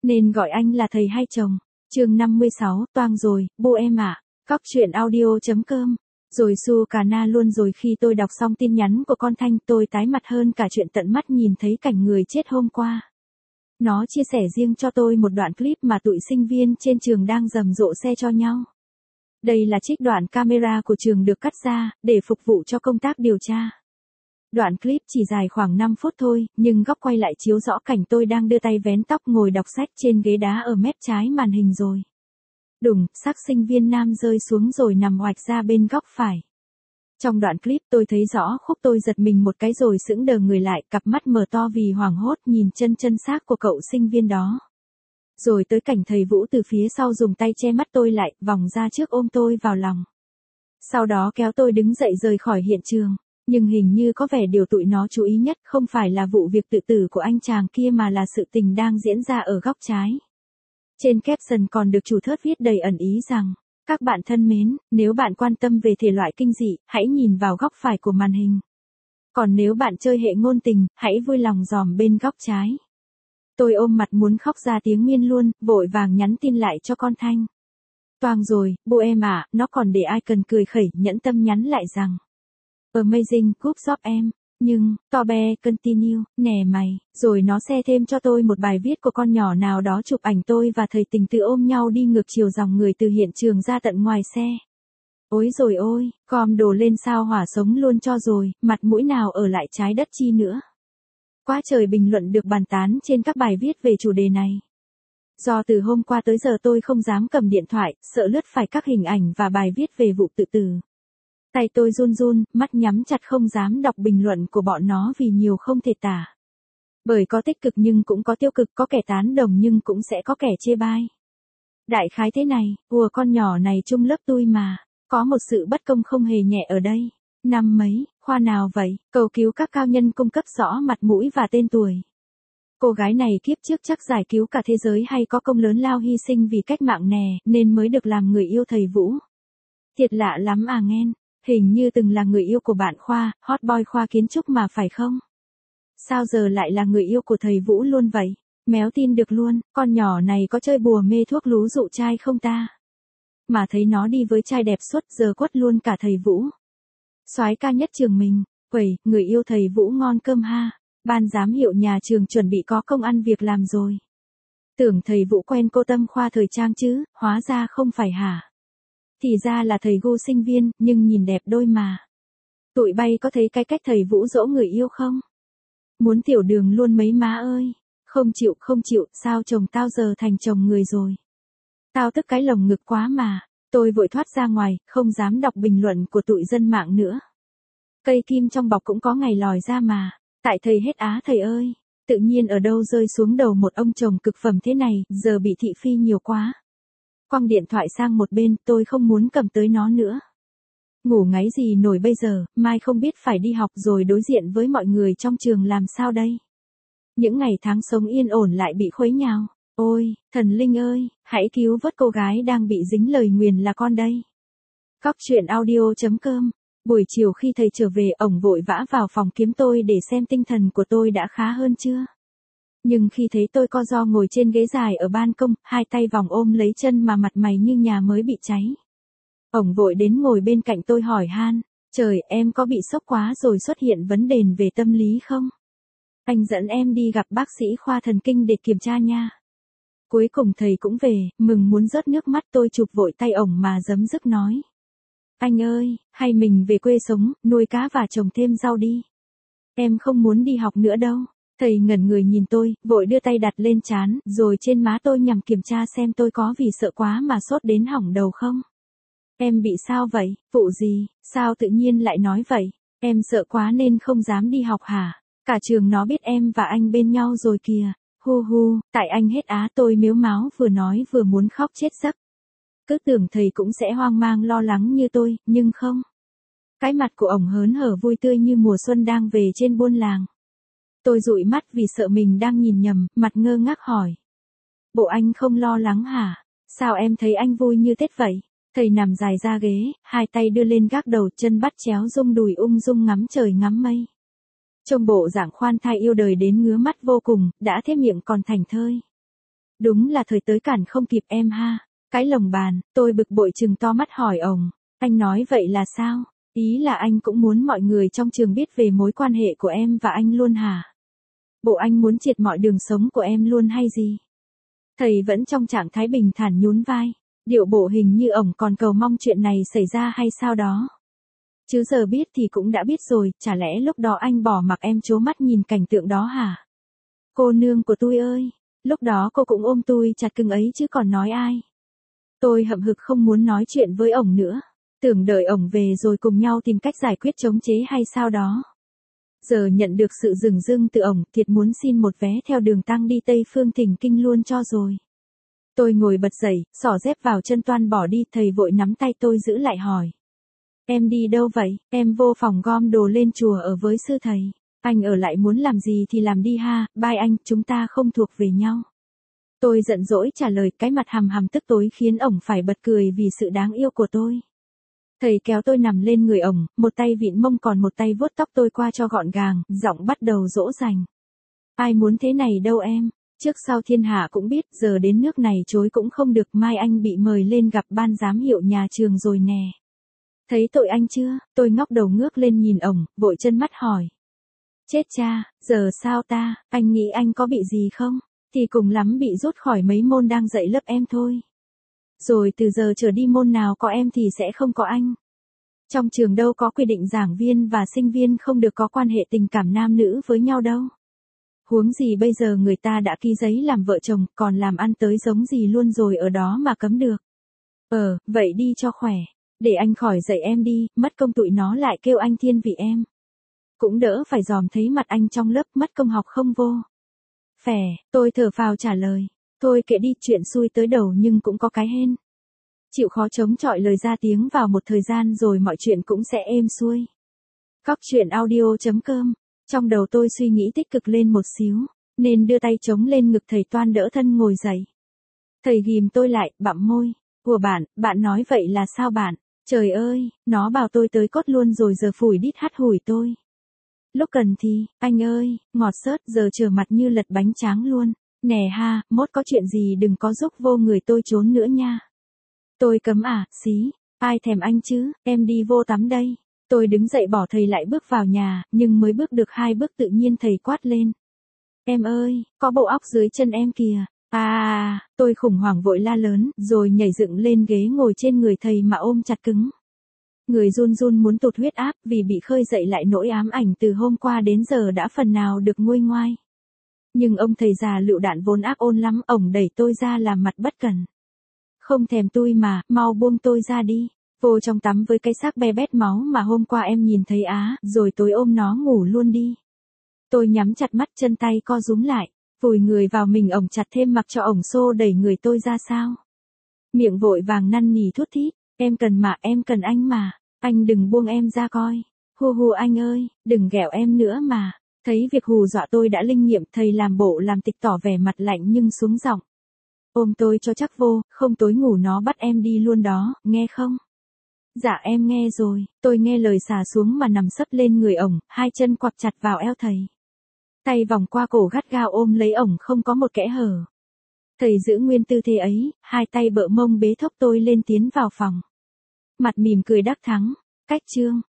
Nên gọi anh là thầy hay chồng. Chương 56, toang rồi, bố em ạ. Cóc truyện audio.com. Rồi su cà na luôn rồi. Khi tôi đọc xong tin nhắn của con Thanh, tôi tái mặt hơn cả chuyện tận mắt nhìn thấy cảnh người chết hôm qua. Nó chia sẻ riêng cho tôi một đoạn clip mà tụi sinh viên trên trường đang rầm rộ xe cho nhau. Đây là trích đoạn camera của trường được cắt ra, để phục vụ cho công tác điều tra. Đoạn clip chỉ dài khoảng 5 phút thôi, nhưng góc quay lại chiếu rõ cảnh tôi đang đưa tay vén tóc ngồi đọc sách trên ghế đá ở mép trái màn hình rồi. Đùng, xác sinh viên nam rơi xuống rồi nằm oạch ra bên góc phải. Trong đoạn clip tôi thấy rõ khúc, tôi giật mình một cái rồi sững đờ người lại, cặp mắt mở to vì hoảng hốt nhìn chân xác của cậu sinh viên đó. Rồi tới cảnh thầy Vũ từ phía sau dùng tay che mắt tôi lại, vòng ra trước ôm tôi vào lòng. Sau đó kéo tôi đứng dậy rời khỏi hiện trường. Nhưng hình như có vẻ điều tụi nó chú ý nhất không phải là vụ việc tự tử của anh chàng kia mà là sự tình đang diễn ra ở góc trái. Trên caption còn được chủ thớt viết đầy ẩn ý rằng: các bạn thân mến, nếu bạn quan tâm về thể loại kinh dị, hãy nhìn vào góc phải của màn hình. Còn nếu bạn chơi hệ ngôn tình, hãy vui lòng dòm bên góc trái. Tôi ôm mặt muốn khóc ra tiếng miên luôn, vội vàng nhắn tin lại cho con Thanh. Toang rồi, bố em ạ. Nó còn để icon cười khẩy, nhẫn tâm nhắn lại rằng: Amazing, good job em. Nhưng, to be, continue, nè mày. Rồi nó share thêm cho tôi một bài viết của con nhỏ nào đó chụp ảnh tôi và thầy tình tự ôm nhau đi ngược chiều dòng người từ hiện trường ra tận ngoài xe. Ôi rồi ôi, com đồ lên sao hỏa sống luôn cho rồi, mặt mũi nào ở lại trái đất chi nữa. Quá trời bình luận được bàn tán trên các bài viết về chủ đề này. Do từ hôm qua tới giờ tôi không dám cầm điện thoại, sợ lướt phải các hình ảnh và bài viết về vụ tự tử. Tay tôi run run, mắt nhắm chặt không dám đọc bình luận của bọn nó vì nhiều không thể tả. Bởi có tích cực nhưng cũng có tiêu cực, có kẻ tán đồng nhưng cũng sẽ có kẻ chê bai. Đại khái thế này, con nhỏ này chung lớp tôi mà, có một sự bất công không hề nhẹ ở đây. Năm mấy, khoa nào vậy, cầu cứu các cao nhân cung cấp rõ mặt mũi và tên tuổi. Cô gái này kiếp trước chắc giải cứu cả thế giới hay có công lớn lao hy sinh vì cách mạng nè, nên mới được làm người yêu thầy Vũ. Thiệt lạ lắm à nghen. Hình như từng là người yêu của bạn Khoa, hot boy khoa kiến trúc mà phải không? Sao giờ lại là người yêu của thầy Vũ luôn vậy? Méo tin được luôn, con nhỏ này có chơi bùa mê thuốc lú dụ trai không ta? Mà thấy nó đi với trai đẹp suốt giờ quất luôn cả thầy Vũ. Soái ca nhất trường mình, uầy, người yêu thầy Vũ ngon cơm ha. Ban giám hiệu nhà trường chuẩn bị có công ăn việc làm rồi. Tưởng thầy Vũ quen cô Tâm khoa thời trang chứ, hóa ra không phải hả? Thì ra là thầy gu sinh viên, nhưng nhìn đẹp đôi mà. Tụi bay có thấy cái cách thầy Vũ dỗ người yêu không? Muốn tiểu đường luôn mấy má ơi. Không chịu, sao chồng tao giờ thành chồng người rồi. Tao tức cái lồng ngực quá mà. Tôi vội thoát ra ngoài, không dám đọc bình luận của tụi dân mạng nữa. Cây kim trong bọc cũng có ngày lòi ra mà. Tại thầy hết á thầy ơi. Tự nhiên ở đâu rơi xuống đầu một ông chồng cực phẩm thế này, giờ bị thị phi nhiều quá. Quăng điện thoại sang một bên, tôi không muốn cầm tới nó nữa. Ngủ ngáy gì nổi bây giờ, mai không biết phải đi học rồi đối diện với mọi người trong trường làm sao đây. Những ngày tháng sống yên ổn lại bị khuấy nhào. Ôi, thần linh ơi, hãy cứu vớt cô gái đang bị dính lời nguyền là con đây. Cóc truyện audio.com. Buổi chiều khi thầy trở về, ổng vội vã vào phòng kiếm tôi để xem tinh thần của tôi đã khá hơn chưa. Nhưng khi thấy tôi co ro ngồi trên ghế dài ở ban công, hai tay vòng ôm lấy chân mà mặt mày như nhà mới bị cháy. Ổng vội đến ngồi bên cạnh tôi hỏi han: trời, em có bị sốc quá rồi xuất hiện vấn đề về tâm lý không? Anh dẫn em đi gặp bác sĩ khoa thần kinh để kiểm tra nha. Cuối cùng thầy cũng về, mừng muốn rớt nước mắt. Tôi chụp vội tay ổng mà giấm dứt nói: anh ơi, hay mình về quê sống, nuôi cá và trồng thêm rau đi. Em không muốn đi học nữa đâu. Thầy ngẩn người nhìn tôi, vội đưa tay đặt lên trán, rồi trên má tôi nhằm kiểm tra xem tôi có vì sợ quá mà sốt đến hỏng đầu không. Em bị sao vậy, vụ gì, sao tự nhiên lại nói vậy? Em sợ quá nên không dám đi học hả? Cả trường nó biết em và anh bên nhau rồi kìa. Hu hu, tại anh hết á. Tôi mếu máo vừa nói vừa muốn khóc chết giấc. Cứ tưởng thầy cũng sẽ hoang mang lo lắng như tôi, nhưng không. Cái mặt của ổng hớn hở vui tươi như mùa xuân đang về trên buôn làng. Tôi dụi mắt vì sợ mình đang nhìn nhầm, mặt ngơ ngác hỏi: bộ anh không lo lắng hả? Sao em thấy anh vui như Tết vậy? Thầy nằm dài ra ghế, hai tay đưa lên gác đầu, chân bắt chéo rung đùi ung dung ngắm trời ngắm mây. Trông bộ dạng khoan thai yêu đời đến ngứa mắt vô cùng, đã thế miệng còn thảnh thơi. Đúng là thời tới cản không kịp em ha. Cái lồng bàn, tôi bực bội trừng to mắt hỏi ổng. Anh nói vậy là sao? Ý là anh cũng muốn mọi người trong trường biết về mối quan hệ của em và anh luôn hả? Bộ anh muốn triệt mọi đường sống của em luôn hay gì? Thầy vẫn trong trạng thái bình thản nhún vai. Điệu bộ hình như ổng còn cầu mong chuyện này xảy ra hay sao đó. Chứ giờ biết thì cũng đã biết rồi, chả lẽ lúc đó anh bỏ mặc em trố mắt nhìn cảnh tượng đó hả? Cô nương của tôi ơi, lúc đó cô cũng ôm tôi chặt cưng ấy chứ còn nói ai. Tôi hậm hực không muốn nói chuyện với ổng nữa, tưởng đợi ổng về rồi cùng nhau tìm cách giải quyết chống chế hay sao đó. Giờ nhận được sự dửng dưng từ ổng, thiệt muốn xin một vé theo đường tăng đi Tây Phương Thỉnh Kinh luôn cho rồi. Tôi ngồi bật dậy, xỏ dép vào chân toan bỏ đi, thầy vội nắm tay tôi giữ lại hỏi. Em đi đâu vậy? Em vô phòng gom đồ lên chùa ở với sư thầy. Anh ở lại muốn làm gì thì làm đi ha, bye anh, chúng ta không thuộc về nhau. Tôi giận dỗi trả lời, cái mặt hằm hằm tức tối khiến ổng phải bật cười vì sự đáng yêu của tôi. Thầy kéo tôi nằm lên người ổng, một tay vịn mông còn một tay vuốt tóc tôi qua cho gọn gàng, giọng bắt đầu dỗ dành. Ai muốn thế này đâu em, trước sau thiên hạ cũng biết, giờ đến nước này chối cũng không được, mai anh bị mời lên gặp ban giám hiệu nhà trường rồi nè. Thấy tội anh chưa? Tôi ngóc đầu ngước lên nhìn ổng, vội chân mắt hỏi. Chết cha, giờ sao ta, anh nghĩ anh có bị gì không? Thì cùng lắm bị rút khỏi mấy môn đang dạy lớp em thôi. Rồi từ giờ trở đi môn nào có em thì sẽ không có anh. Trong trường đâu có quy định giảng viên và sinh viên không được có quan hệ tình cảm nam nữ với nhau đâu. Huống gì bây giờ người ta đã ký giấy làm vợ chồng, còn làm ăn tới giống gì luôn rồi ở đó mà cấm được. Vậy đi cho khỏe. Để anh khỏi dạy em đi, mất công tụi nó lại kêu anh thiên vị em. Cũng đỡ phải dòm thấy mặt anh trong lớp, mất công học không vô. Phè, tôi thở phào trả lời. Thôi kệ đi, chuyện xui tới đầu nhưng cũng có cái hên. Chịu khó chống chọi lời ra tiếng vào một thời gian rồi mọi chuyện cũng sẽ êm xuôi. Cóc truyện audio.com. Trong đầu tôi suy nghĩ tích cực lên một xíu, nên đưa tay chống lên ngực thầy toan đỡ thân ngồi dậy. Thầy ghìm tôi lại, bặm môi. Của bạn nói vậy là sao bạn? Trời ơi, nó bảo tôi tới cốt luôn rồi giờ phủi đít hắt hủi tôi. Lúc cần thì, anh ơi, ngọt xớt, giờ trở mặt như lật bánh tráng luôn. Nè ha, mốt có chuyện gì đừng có rúc vô người tôi trốn nữa nha. Tôi cấm à, xí, ai thèm anh chứ, em đi vô tắm đây. Tôi đứng dậy bỏ thầy lại bước vào nhà, nhưng mới bước được 2 bước tự nhiên thầy quát lên. Em ơi, có bộ óc dưới chân em kìa. Tôi khủng hoảng vội la lớn, rồi nhảy dựng lên ghế ngồi trên người thầy mà ôm chặt cứng. Người run run muốn tụt huyết áp vì bị khơi dậy lại nỗi ám ảnh từ hôm qua đến giờ đã phần nào được nguôi ngoai. Nhưng ông thầy già lựu đạn vốn ác ôn lắm, ổng đẩy tôi ra làm mặt bất cần. Không thèm tôi mà, mau buông tôi ra đi. Vô trong tắm với cái xác be bét máu mà hôm qua em nhìn thấy rồi tối ôm nó ngủ luôn đi. Tôi nhắm chặt mắt, chân tay co rúm lại, vùi người vào mình ổng chặt thêm mặc cho ổng xô đẩy người tôi ra sao. Miệng vội vàng năn nỉ thút thít, em cần mà, em cần anh mà, anh đừng buông em ra coi. Hù anh ơi, đừng ghẹo em nữa mà. Thấy việc hù dọa tôi đã linh nghiệm, thầy làm bộ làm tịch tỏ vẻ mặt lạnh nhưng xuống giọng. Ôm tôi cho chắc vô, không tối ngủ nó bắt em đi luôn đó, nghe không? Dạ em nghe rồi, tôi nghe lời xả xuống mà nằm sấp lên người ổng, 2 chân quặp chặt vào eo thầy. Tay vòng qua cổ gắt gao ôm lấy ổng không có một kẽ hở. Thầy giữ nguyên tư thế ấy, 2 tay bợ mông bế thốc tôi lên tiến vào phòng. Mặt mỉm cười đắc thắng, cách chương.